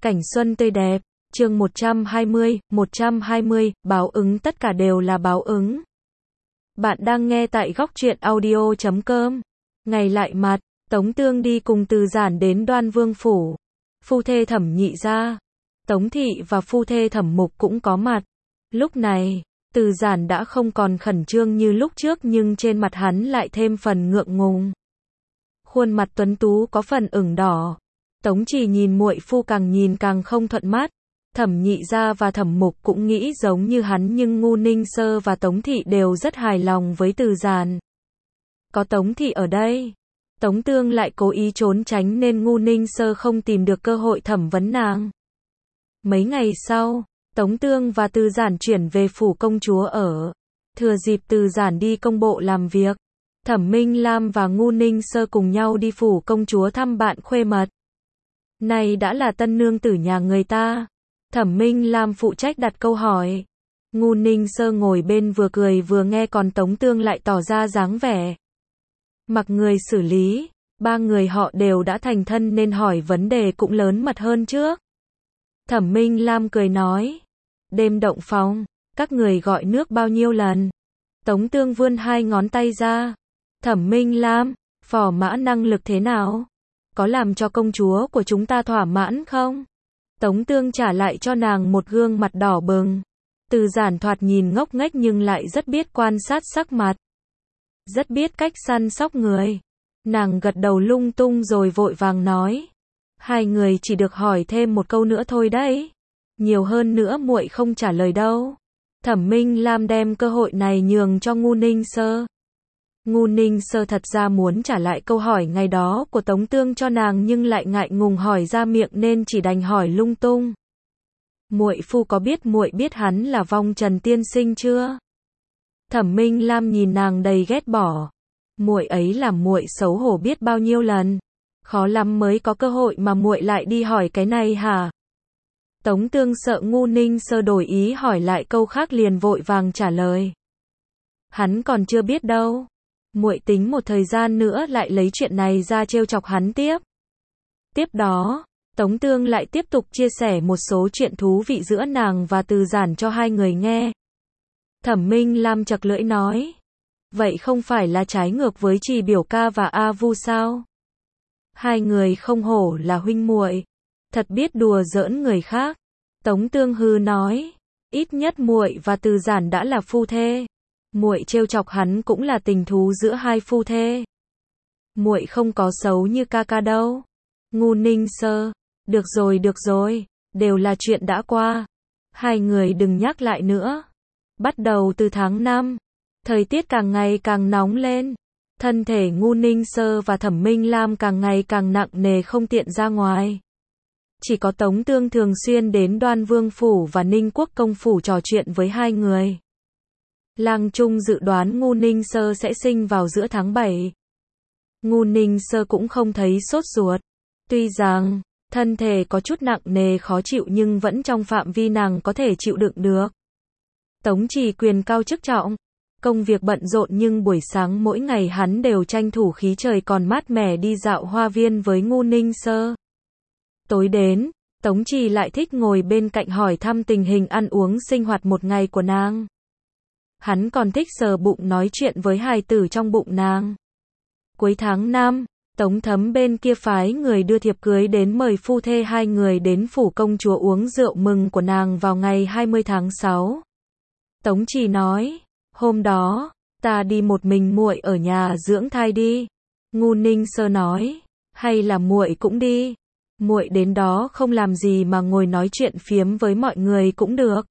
Cảnh xuân tươi đẹp, chương 120, báo ứng tất cả đều là báo ứng. Bạn đang nghe tại góc truyện audio.com. Ngày lại mặt, Tống Tương đi cùng Từ Giản đến Đoan Vương phủ. Phu thê Thẩm Nhị gia, Tống thị và phu thê Thẩm Mục cũng có mặt. Lúc này, Từ Giản đã không còn khẩn trương như lúc trước nhưng trên mặt hắn lại thêm phần ngượng ngùng. Khuôn mặt tuấn tú có phần ửng đỏ. Tống Chỉ nhìn muội phu càng nhìn càng không thuận mắt. Thẩm Nhị gia và Thẩm Mục cũng nghĩ giống như hắn nhưng Ngu Ninh Sơ và Tống Thị đều rất hài lòng với Từ Giản. Có Tống Thị ở đây, Tống Tương lại cố ý trốn tránh nên Ngu Ninh Sơ không tìm được cơ hội thẩm vấn nàng. Mấy ngày sau, Tống Tương và Từ Giản chuyển về phủ công chúa ở. Thừa dịp Từ Giản đi công bộ làm việc, Thẩm Minh Lam và Ngu Ninh Sơ cùng nhau đi phủ công chúa thăm bạn khuê mật. Này đã là tân nương tử nhà người ta. Thẩm Minh Lam phụ trách đặt câu hỏi. Ngu Ninh Sơ ngồi bên vừa cười vừa nghe còn Tống Tương lại tỏ ra dáng vẻ mặc người xử lý. Ba người họ đều đã thành thân nên hỏi vấn đề cũng lớn mật hơn trước. Thẩm Minh Lam cười nói. Đêm động phòng, các người gọi nước bao nhiêu lần? Tống Tương vươn hai ngón tay ra. Thẩm Minh Lam, phò mã năng lực thế nào? Có làm cho công chúa của chúng ta thỏa mãn không? Tống Tương trả lại cho nàng một gương mặt đỏ bừng. Từ Giản thoạt nhìn ngốc nghếch nhưng lại rất biết quan sát sắc mặt. Rất biết cách săn sóc người. Nàng gật đầu lung tung rồi vội vàng nói. Hai người chỉ được hỏi thêm một câu nữa thôi đấy. Nhiều hơn nữa muội không trả lời đâu. Thẩm Minh Lam đem cơ hội này nhường cho Ngu Ninh Sơ. Ngu Ninh Sơ thật ra muốn trả lại câu hỏi ngày đó của Tống Tương cho nàng nhưng lại ngại ngùng hỏi ra miệng nên chỉ đành hỏi lung tung. Muội phu có biết muội biết hắn là Vong Trần tiên sinh chưa? Thẩm Minh Lam nhìn nàng đầy ghét bỏ. Muội ấy làm muội xấu hổ biết bao nhiêu lần. Khó lắm mới có cơ hội mà muội lại đi hỏi cái này hả? Tống Tương sợ Ngu Ninh Sơ đổi ý hỏi lại câu khác liền vội vàng trả lời. Hắn còn chưa biết đâu. Muội tính một thời gian nữa lại lấy chuyện này ra trêu chọc hắn tiếp. Tiếp đó, Tống Tương lại tiếp tục chia sẻ một số chuyện thú vị giữa nàng và Từ Giản cho hai người nghe. Thẩm Minh Lam chật lưỡi nói. Vậy không phải là trái ngược với Trì biểu ca và A Vu sao? Hai người không hổ là huynh muội, thật biết đùa giỡn người khác. Tống Tương hừ nói. Ít nhất muội và Từ Giản đã là phu thê. Muội trêu chọc hắn cũng là tình thú giữa hai phu thê. Muội không có xấu như ca ca đâu. Ngu Ninh Sơ. Được rồi, đều là chuyện đã qua. Hai người đừng nhắc lại nữa. Bắt đầu từ tháng 5, thời tiết càng ngày càng nóng lên. Thân thể Ngu Ninh Sơ và Thẩm Minh Lam càng ngày càng nặng nề không tiện ra ngoài. Chỉ có Tống Tương thường xuyên đến Đoan Vương phủ và Ninh Quốc công phủ trò chuyện với hai người. Lang Trung dự đoán Ngu Ninh Sơ sẽ sinh vào giữa tháng 7. Ngu Ninh Sơ cũng không thấy sốt ruột. Tuy rằng, thân thể có chút nặng nề khó chịu nhưng vẫn trong phạm vi nàng có thể chịu đựng được. Tống Chỉ quyền cao chức trọng. Công việc bận rộn nhưng buổi sáng mỗi ngày hắn đều tranh thủ khí trời còn mát mẻ đi dạo hoa viên với Ngu Ninh Sơ. Tối đến, Tống Chỉ lại thích ngồi bên cạnh hỏi thăm tình hình ăn uống sinh hoạt một ngày của nàng. Hắn còn thích sờ bụng nói chuyện với hài tử trong bụng nàng. Cuối tháng 5, Tống Thấm bên kia phái người đưa thiệp cưới đến mời phu thê hai người đến phủ công chúa uống rượu mừng của nàng vào ngày 20 tháng 6. Tống Chỉ nói, hôm đó, ta đi một mình muội ở nhà dưỡng thai đi. Ngu Ninh Sơ nói, hay là muội cũng đi. Muội đến đó không làm gì mà ngồi nói chuyện phiếm với mọi người cũng được.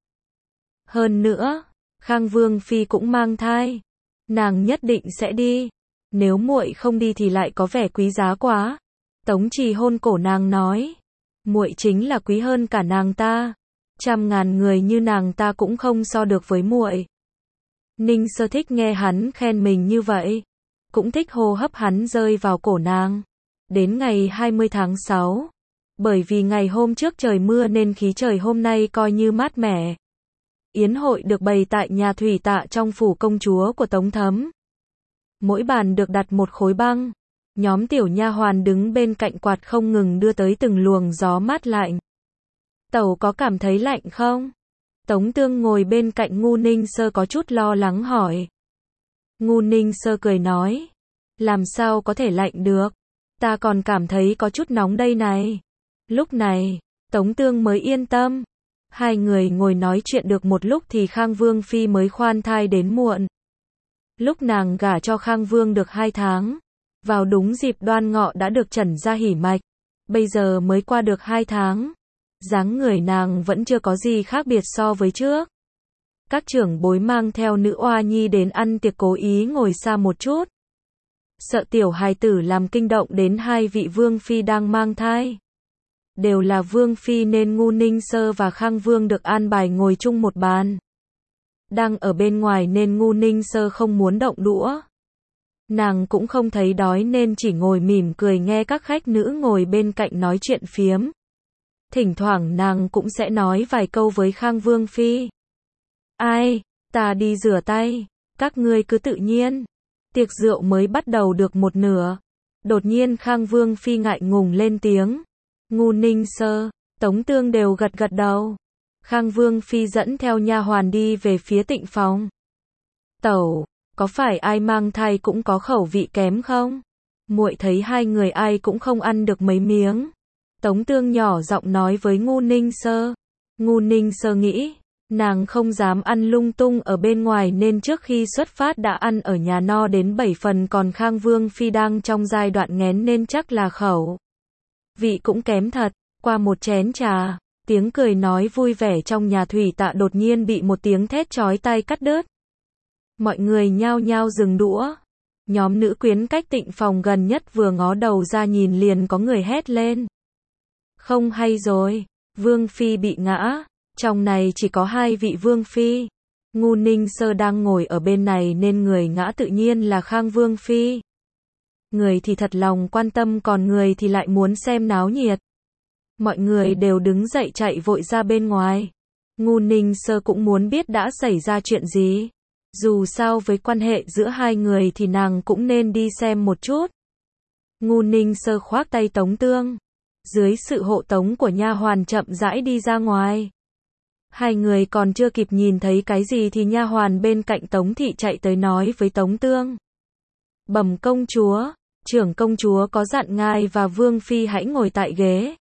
Hơn nữa, Khang Vương phi cũng mang thai, nàng nhất định sẽ đi. Nếu muội không đi thì lại có vẻ quý giá quá. Tống Chỉ hôn cổ nàng nói, muội chính là quý hơn cả nàng ta. Trăm ngàn người như nàng ta cũng không so được với muội. Ninh Sơ thích nghe hắn khen mình như vậy, cũng thích hô hấp hắn rơi vào cổ nàng. Đến ngày 20 tháng 6, bởi vì ngày hôm trước trời mưa nên khí trời hôm nay coi như mát mẻ. Yến hội được bày tại nhà thủy tạ trong phủ công chúa của Tống Thấm. Mỗi bàn được đặt một khối băng. Nhóm tiểu nha hoàn đứng bên cạnh quạt không ngừng đưa tới từng luồng gió mát lạnh. Tẩu có cảm thấy lạnh không? Tống Tương ngồi bên cạnh Ngu Ninh Sơ có chút lo lắng hỏi. Ngu Ninh Sơ cười nói. Làm sao có thể lạnh được? Ta còn cảm thấy có chút nóng đây này. Lúc này, Tống Tương mới yên tâm. Hai người ngồi nói chuyện được một lúc thì Khang Vương Phi mới khoan thai đến muộn. Lúc nàng gả cho Khang Vương được 2 tháng. Vào đúng dịp Đoan Ngọ đã được chẩn ra hỉ mạch. Bây giờ mới qua được 2 tháng. Dáng người nàng vẫn chưa có gì khác biệt so với trước. Các trưởng bối mang theo nữ oa nhi đến ăn tiệc cố ý ngồi xa một chút. Sợ tiểu hài tử làm kinh động đến hai vị Vương Phi đang mang thai. Đều là Vương Phi nên Ngu Ninh Sơ và Khang Vương được an bài ngồi chung một bàn. Đang ở bên ngoài nên Ngu Ninh Sơ không muốn động đũa. Nàng cũng không thấy đói nên chỉ ngồi mỉm cười nghe các khách nữ ngồi bên cạnh nói chuyện phiếm. Thỉnh thoảng nàng cũng sẽ nói vài câu với Khang Vương Phi. Ai, ta đi rửa tay, các ngươi cứ tự nhiên. Tiệc rượu mới bắt đầu được một nửa. Đột nhiên Khang Vương Phi ngại ngùng lên tiếng. Ngu Ninh Sơ, Tống Tương đều gật gật đầu. Khang Vương Phi dẫn theo nha hoàn đi về phía tịnh phòng. Tẩu, có phải ai mang thai cũng có khẩu vị kém không? Muội thấy hai người ai cũng không ăn được mấy miếng. Tống Tương nhỏ giọng nói với Ngu Ninh Sơ. Ngu Ninh Sơ nghĩ, nàng không dám ăn lung tung ở bên ngoài nên trước khi xuất phát đã ăn ở nhà no đến 7 phần, còn Khang Vương Phi đang trong giai đoạn nghén nên chắc là khẩu vị cũng kém thật. Qua một chén trà, tiếng cười nói vui vẻ trong nhà thủy tạ đột nhiên bị một tiếng thét chói tai cắt đứt. Mọi người nhao nhao dừng đũa. Nhóm nữ quyến cách tịnh phòng gần nhất vừa ngó đầu ra nhìn liền có người hét lên. Không hay rồi, Vương Phi bị ngã. Trong này chỉ có 2 vị Vương Phi. Ngu Ninh Sơ đang ngồi ở bên này nên người ngã tự nhiên là Khang Vương Phi. Người thì thật lòng quan tâm còn người thì lại muốn xem náo nhiệt. Mọi người đều đứng dậy chạy vội ra bên ngoài. Ngu Ninh Sơ cũng muốn biết đã xảy ra chuyện gì. Dù sao với quan hệ giữa hai người thì nàng cũng nên đi xem một chút. Ngu Ninh Sơ khoác tay Tống Tương. Dưới sự hộ tống của nha hoàn chậm rãi đi ra ngoài. Hai người còn chưa kịp nhìn thấy cái gì thì nha hoàn bên cạnh Tống Thị chạy tới nói với Tống Tương. Bẩm công chúa, trưởng công chúa có dặn ngài và Vương Phi hãy ngồi tại ghế.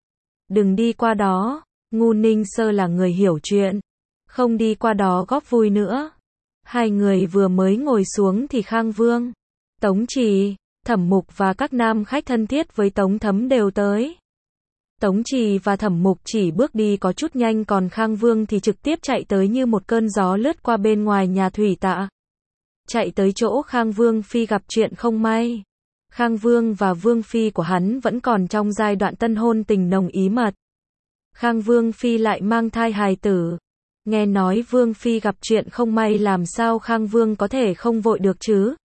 Đừng đi qua đó, Ngu Ninh Sơ là người hiểu chuyện. Không đi qua đó góp vui nữa. Hai người vừa mới ngồi xuống thì Khang Vương, Tống Trì, Thẩm Mục và các nam khách thân thiết với Tống Thấm đều tới. Tống Trì và Thẩm Mục chỉ bước đi có chút nhanh còn Khang Vương thì trực tiếp chạy tới như một cơn gió lướt qua bên ngoài nhà thủy tạ. Chạy tới chỗ Khang Vương Phi gặp chuyện không may. Khang Vương và Vương Phi của hắn vẫn còn trong giai đoạn tân hôn tình nồng ý mật. Khang Vương Phi lại mang thai hài tử. Nghe nói Vương Phi gặp chuyện không may làm sao Khang Vương có thể không vội được chứ.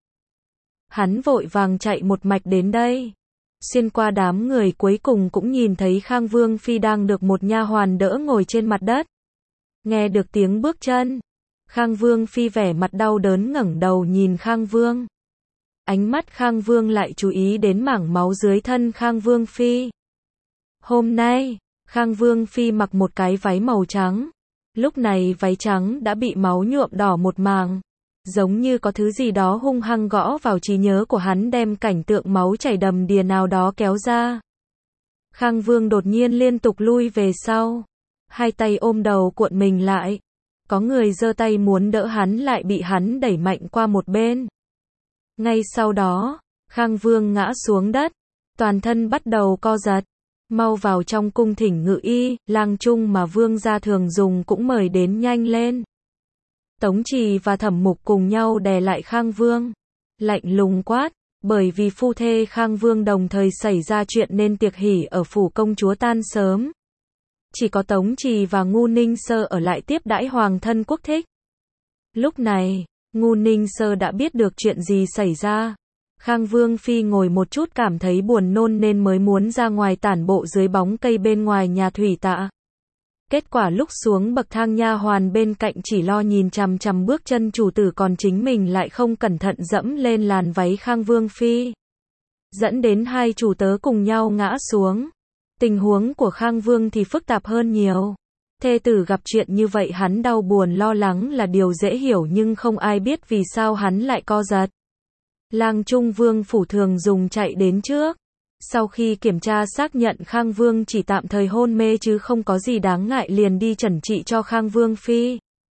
Hắn vội vàng chạy một mạch đến đây. Xuyên qua đám người cuối cùng cũng nhìn thấy Khang Vương Phi đang được một nha hoàn đỡ ngồi trên mặt đất. Nghe được tiếng bước chân. Khang Vương Phi vẻ mặt đau đớn ngẩng đầu nhìn Khang Vương. Ánh mắt Khang Vương lại chú ý đến mảng máu dưới thân Khang Vương Phi. Hôm nay, Khang Vương Phi mặc một cái váy màu trắng. Lúc này váy trắng đã bị máu nhuộm đỏ một mảng. Giống như có thứ gì đó hung hăng gõ vào trí nhớ của hắn đem cảnh tượng máu chảy đầm đìa nào đó kéo ra. Khang Vương đột nhiên liên tục lui về sau. Hai tay ôm đầu cuộn mình lại. Có người giơ tay muốn đỡ hắn lại bị hắn đẩy mạnh qua một bên. Ngay sau đó, Khang Vương ngã xuống đất. Toàn thân bắt đầu co giật. Mau vào trong cung thỉnh ngự y, lang trung mà Vương gia thường dùng cũng mời đến nhanh lên. Tống Trì và Thẩm Mục cùng nhau đè lại Khang Vương. Lạnh lùng quát, bởi vì phu thê Khang Vương đồng thời xảy ra chuyện nên tiệc hỷ ở phủ công chúa tan sớm. Chỉ có Tống Trì và Ngu Ninh Sơ ở lại tiếp đãi hoàng thân quốc thích. Lúc này, Ngu Ninh Sơ đã biết được chuyện gì xảy ra. Khang Vương Phi ngồi một chút cảm thấy buồn nôn nên mới muốn ra ngoài tản bộ dưới bóng cây bên ngoài nhà thủy tạ. Kết quả lúc xuống bậc thang nha hoàn bên cạnh chỉ lo nhìn chằm chằm bước chân chủ tử còn chính mình lại không cẩn thận dẫm lên làn váy Khang Vương Phi. Dẫn đến hai chủ tớ cùng nhau ngã xuống. Tình huống của Khang Vương thì phức tạp hơn nhiều. Thê tử gặp chuyện như vậy hắn đau buồn lo lắng là điều dễ hiểu nhưng không ai biết vì sao hắn lại co giật. Lang Trung Vương phủ thường dùng chạy đến trước. Sau khi kiểm tra xác nhận Khang Vương chỉ tạm thời hôn mê chứ không có gì đáng ngại liền đi chẩn trị cho Khang Vương Phi.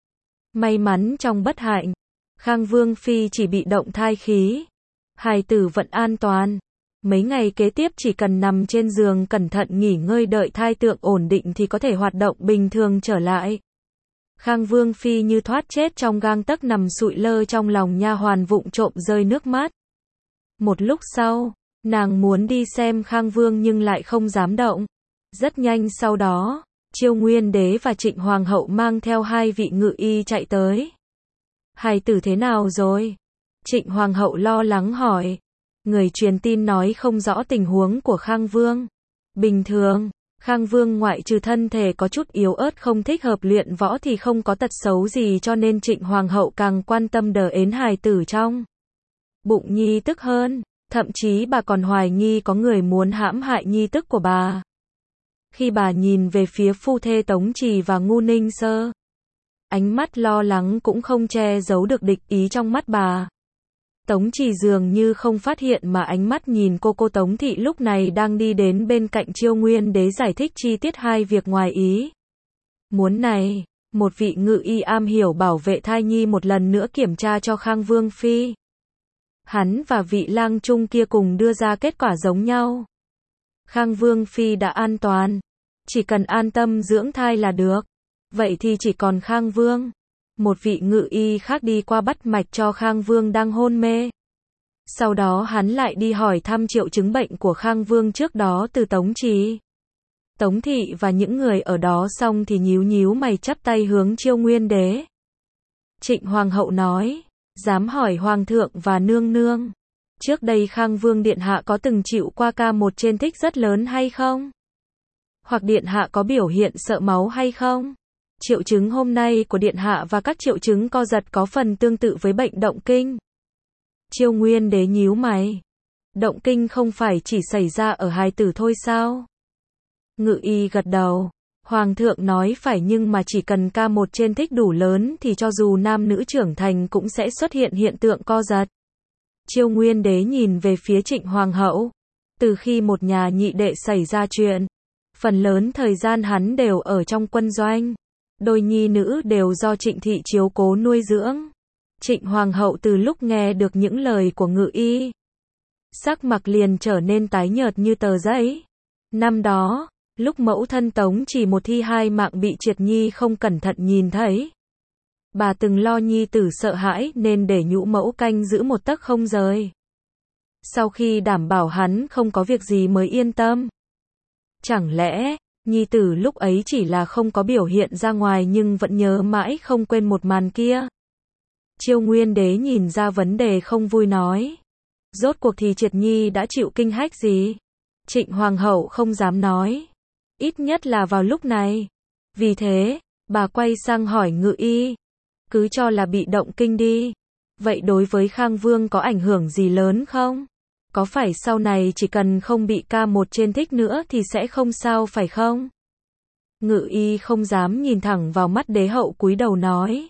May mắn trong bất hạnh, Khang Vương Phi chỉ bị động thai khí. Hài tử vẫn an toàn. Mấy ngày kế tiếp chỉ cần nằm trên giường cẩn thận nghỉ ngơi đợi thai tượng ổn định thì có thể hoạt động bình thường trở lại. Khang Vương Phi như thoát chết trong gang tấc nằm sụi lơ trong lòng nha hoàn vụng trộm rơi nước mắt. Một lúc sau, nàng muốn đi xem Khang Vương nhưng lại không dám động. Rất nhanh sau đó, Chiêu Nguyên Đế và Trịnh Hoàng hậu mang theo 2 vị ngự y chạy tới. Hài tử thế nào rồi? Trịnh Hoàng hậu lo lắng hỏi. Người truyền tin nói không rõ tình huống của Khang Vương. Bình thường, Khang Vương ngoại trừ thân thể có chút yếu ớt không thích hợp luyện võ thì không có tật xấu gì cho nên Trịnh Hoàng hậu càng quan tâm đờ ến hài tử trong bụng nhi tức hơn. Thậm chí bà còn hoài nghi có người muốn hãm hại nhi tức của bà. Khi bà nhìn về phía phu thê Tống Trì và Ngu Ninh Sơ, ánh mắt lo lắng cũng không che giấu được địch ý trong mắt bà. Tống Trì dường như không phát hiện mà ánh mắt nhìn cô Tống Thị lúc này đang đi đến bên cạnh Chiêu Nguyên Đế giải thích chi tiết 2 việc ngoài ý muốn này. Một vị ngự y am hiểu bảo vệ thai nhi một lần nữa kiểm tra cho Khang Vương Phi. Hắn và vị lang trung kia cùng đưa ra kết quả giống nhau. Khang Vương Phi đã an toàn. Chỉ cần an tâm dưỡng thai là được. Vậy thì chỉ còn Khang Vương. Một vị ngự y khác đi qua bắt mạch cho Khang Vương đang hôn mê. Sau đó hắn lại đi hỏi thăm triệu chứng bệnh của Khang Vương trước đó từ Tống Trì, Tống Thị và những người ở đó xong thì nhíu nhíu mày chắp tay hướng Chiêu Nguyên Đế. Trịnh Hoàng hậu nói, dám hỏi Hoàng thượng và nương nương. Trước đây Khang Vương Điện Hạ có từng chịu qua ca một trên thích rất lớn hay không? Hoặc Điện Hạ có biểu hiện sợ máu hay không? Triệu chứng hôm nay của Điện Hạ và các triệu chứng co giật có phần tương tự với bệnh động kinh. Chiêu Nguyên Đế nhíu mày. Động kinh không phải chỉ xảy ra ở hài tử thôi sao? Ngự y gật đầu. Hoàng thượng nói phải nhưng mà chỉ cần ca một trên thích đủ lớn thì cho dù nam nữ trưởng thành cũng sẽ xuất hiện hiện tượng co giật. Chiêu Nguyên Đế nhìn về phía Trịnh Hoàng hậu. Từ khi một nhà nhị đệ xảy ra chuyện, phần lớn thời gian hắn đều ở trong quân doanh. Đôi nhi nữ đều do Trịnh Thị chiếu cố nuôi dưỡng. Trịnh Hoàng hậu từ lúc nghe được những lời của ngự y, sắc mặt liền trở nên tái nhợt như tờ giấy. Năm đó, lúc mẫu thân Tống chỉ một thi 2 mạng bị Triệt Nhi không cẩn thận nhìn thấy. Bà từng lo nhi tử sợ hãi nên để nhũ mẫu canh giữ một tấc không rời. Sau khi đảm bảo hắn không có việc gì mới yên tâm. Chẳng lẽ, nhi tử lúc ấy chỉ là không có biểu hiện ra ngoài nhưng vẫn nhớ mãi không quên một màn kia. Chiêu Nguyên Đế nhìn ra vấn đề không vui nói. Rốt cuộc thì Triệt Nhi đã chịu kinh hách gì? Trịnh Hoàng hậu không dám nói. Ít nhất là vào lúc này. Vì thế, bà quay sang hỏi ngự y. Cứ cho là bị động kinh đi. Vậy đối với Khang Vương có ảnh hưởng gì lớn không? Có phải sau này chỉ cần không bị ca một trên thích nữa thì sẽ không sao phải không? Ngự y không dám nhìn thẳng vào mắt đế hậu cúi đầu nói.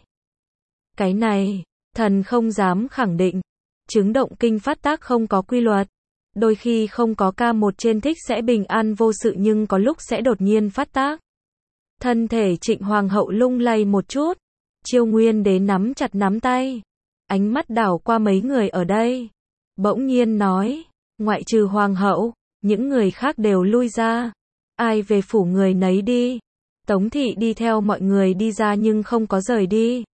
Cái này, thần không dám khẳng định. Chứng động kinh phát tác không có quy luật. Đôi khi không có ca một trên thích sẽ bình an vô sự nhưng có lúc sẽ đột nhiên phát tác. Thân thể Trịnh Hoàng hậu lung lay một chút. Chiêu Nguyên Đế nắm chặt nắm tay. Ánh mắt đảo qua mấy người ở đây. Bỗng nhiên nói, ngoại trừ Hoàng hậu, những người khác đều lui ra. Ai về phủ người nấy đi. Tống Thị đi theo mọi người đi ra nhưng không có rời đi.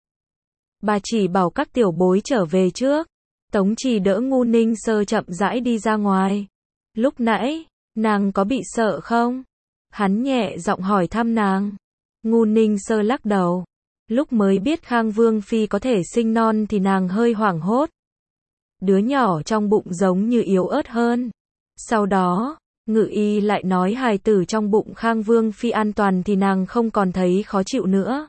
Bà chỉ bảo các tiểu bối trở về trước. Tống Trì đỡ Ngu Ninh Sơ chậm rãi đi ra ngoài. Lúc nãy, nàng có bị sợ không? Hắn nhẹ giọng hỏi thăm nàng. Ngu Ninh Sơ lắc đầu. Lúc mới biết Khang Vương Phi có thể sinh non thì nàng hơi hoảng hốt. Đứa nhỏ trong bụng giống như yếu ớt hơn. Sau đó, ngự y lại nói hài tử trong bụng Khang Vương Phi an toàn thì nàng không còn thấy khó chịu nữa.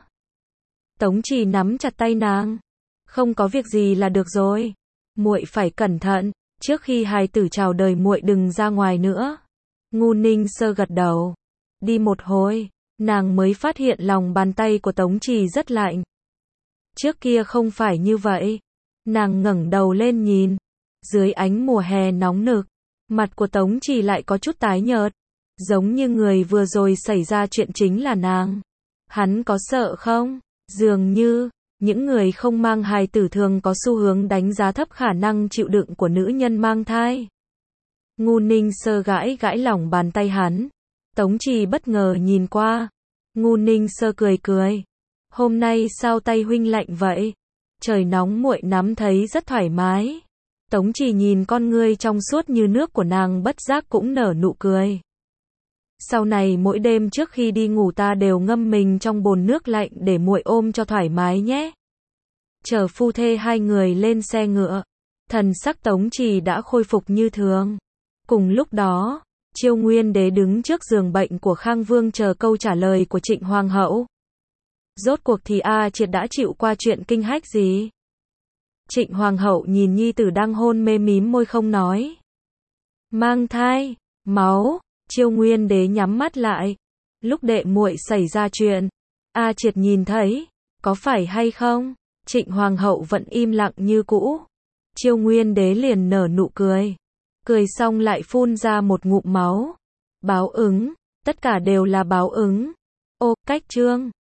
Tống Trì nắm chặt tay nàng. Không có việc gì là được rồi. Muội phải cẩn thận, trước khi hài tử chào đời muội đừng ra ngoài nữa. Ngu Ninh Sơ gật đầu. Đi một hồi, nàng mới phát hiện lòng bàn tay của Tống Trì rất lạnh. Trước kia không phải như vậy. Nàng ngẩng đầu lên nhìn. Dưới ánh mùa hè nóng nực, mặt của Tống Trì lại có chút tái nhợt. Giống như người vừa rồi xảy ra chuyện chính là nàng. Hắn có sợ không? Dường như, những người không mang hài tử thường có xu hướng đánh giá thấp khả năng chịu đựng của nữ nhân mang thai. Ngu Ninh Sơ gãi gãi lòng bàn tay hắn. Tống Trì bất ngờ nhìn qua. Ngu Ninh Sơ cười cười. Hôm nay sao tay huynh lạnh vậy? Trời nóng muội nắm thấy rất thoải mái. Tống Trì nhìn con ngươi trong suốt như nước của nàng bất giác cũng nở nụ cười. Sau này mỗi đêm trước khi đi ngủ ta đều ngâm mình trong bồn nước lạnh để muội ôm cho thoải mái nhé. Chờ phu thê hai người lên xe ngựa, thần sắc Tống Trì đã khôi phục như thường. Cùng lúc đó, Chiêu Nguyên Đế đứng trước giường bệnh của Khang Vương chờ câu trả lời của Trịnh Hoàng hậu. Rốt cuộc thì A Triệt đã chịu qua chuyện kinh hách gì? Trịnh Hoàng hậu nhìn nhi tử đang hôn mê mím môi không nói. Mang thai, máu. Chiêu Nguyên Đế nhắm mắt lại. Lúc đệ muội xảy ra chuyện, A Triệt nhìn thấy, có phải hay không? Trịnh Hoàng hậu vẫn im lặng như cũ. Chiêu Nguyên Đế liền nở nụ cười. Cười xong lại phun ra một ngụm máu. Báo ứng, tất cả đều là báo ứng. Ô, cách chương